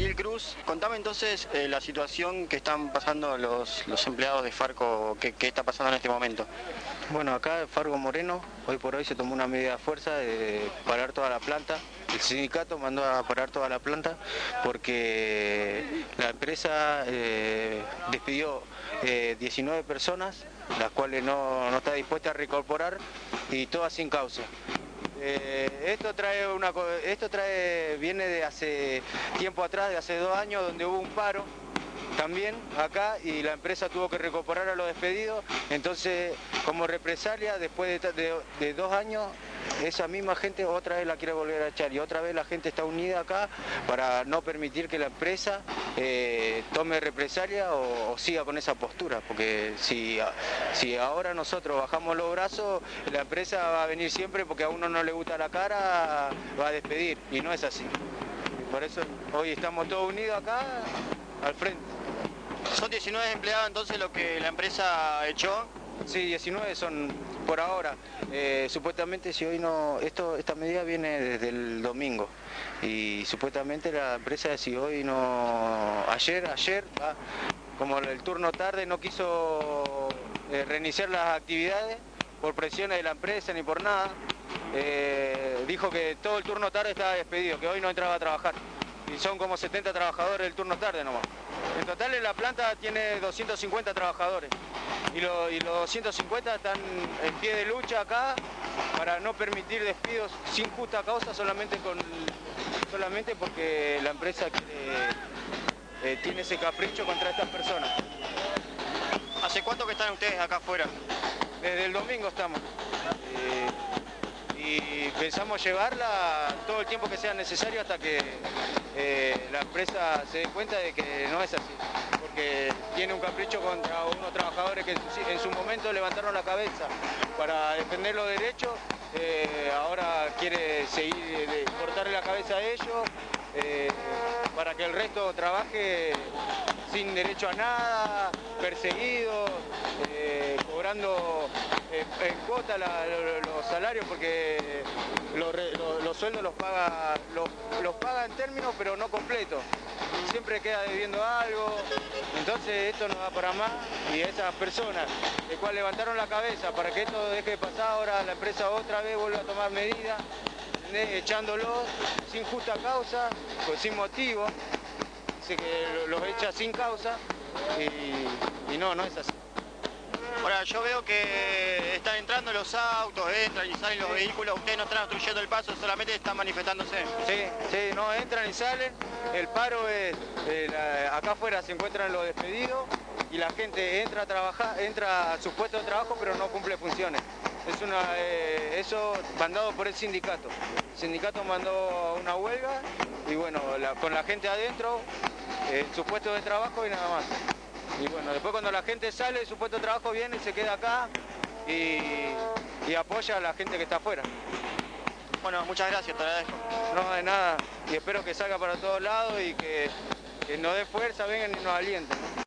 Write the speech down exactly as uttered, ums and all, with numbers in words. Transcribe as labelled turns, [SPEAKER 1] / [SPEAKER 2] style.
[SPEAKER 1] Ariel Cruz, contame entonces eh, la situación que están pasando los, los empleados de Farco, ¿qué, qué está pasando en este momento?
[SPEAKER 2] Bueno, acá en Farco Moreno, hoy por hoy se tomó una medida de fuerza de parar toda la planta. El sindicato mandó a parar toda la planta porque la empresa eh, despidió eh, diecinueve personas, las cuales no, no está dispuesta a reincorporar, y todas sin causa. Eh, esto trae una, esto trae, viene de hace tiempo atrás, de hace dos años, donde hubo un paro también acá y la empresa tuvo que recuperar a los despedidos. Entonces, como represalia, después de, de, de dos años, esa misma gente otra vez la quiere volver a echar, y otra vez la gente está unida acá para no permitir que la empresa eh, tome represalia o, o siga con esa postura, porque si, si ahora nosotros bajamos los brazos, la empresa va a venir siempre, porque a uno no le gusta la cara, va a despedir, y no es así. Por eso hoy estamos todos unidos acá al frente.
[SPEAKER 1] ¿Son diecinueve empleados entonces lo que la empresa echó?
[SPEAKER 2] Sí, diecinueve son por ahora. Eh, supuestamente si hoy no, esto, esta medida viene desde el domingo, y supuestamente la empresa si hoy no, ayer, ayer, ah, como el turno tarde no quiso eh, reiniciar las actividades por presiones de la empresa ni por nada, eh, dijo que todo el turno tarde estaba despedido, que hoy no entraba a trabajar. Y son como setenta trabajadores del turno tarde nomás. En total la planta tiene doscientos cincuenta trabajadores y, lo, y los doscientos cincuenta están en pie de lucha acá para no permitir despidos sin justa causa, solamente, con, solamente porque la empresa quiere, eh, tiene ese capricho contra estas personas.
[SPEAKER 1] ¿Hace cuánto que están ustedes acá afuera?
[SPEAKER 2] Desde el domingo estamos. Eh, y pensamos llevarla todo el tiempo que sea necesario hasta que eh, la empresa se dé cuenta de que no es así, porque tiene un capricho contra unos trabajadores que en su momento levantaron la cabeza para defender los derechos, eh, ahora quiere seguir, de, cortarle la cabeza a ellos eh, para que el resto trabaje sin derecho a nada, perseguidos, eh, cobrando eh, en cuota la, los, los salarios, porque los, los, los sueldos los paga, los, los paga en términos pero no completos. Siempre queda debiendo algo, entonces esto no da para más, y esas personas de cuales levantaron la cabeza para que esto deje de pasar, ahora la empresa otra vez vuelve a tomar medidas, echándolos sin justa causa, pues sin motivo. Dice que los echa sin causa y, y no, no es así.
[SPEAKER 1] Ahora, yo veo que están entrando los autos, entran y salen los sí. vehículos, ustedes no están obstruyendo el paso, solamente están manifestándose.
[SPEAKER 2] Sí, sí, no, entran y salen, el paro es, eh, la, acá afuera se encuentran los despedidos y la gente entra a trabajar, entra a sus puestos de trabajo pero no cumple funciones. Es una, eh, eso mandado por el sindicato. El sindicato mandó una huelga y bueno, la, con la gente adentro, eh, su puesto de trabajo y nada más. Y bueno, después cuando la gente sale de su puesto de trabajo viene y se queda acá y, y apoya a la gente que está afuera.
[SPEAKER 1] Bueno, muchas gracias, te agradezco.
[SPEAKER 2] No, de nada, y espero que salga para todos lados y que, que nos dé fuerza, vengan y nos alienten, ¿no?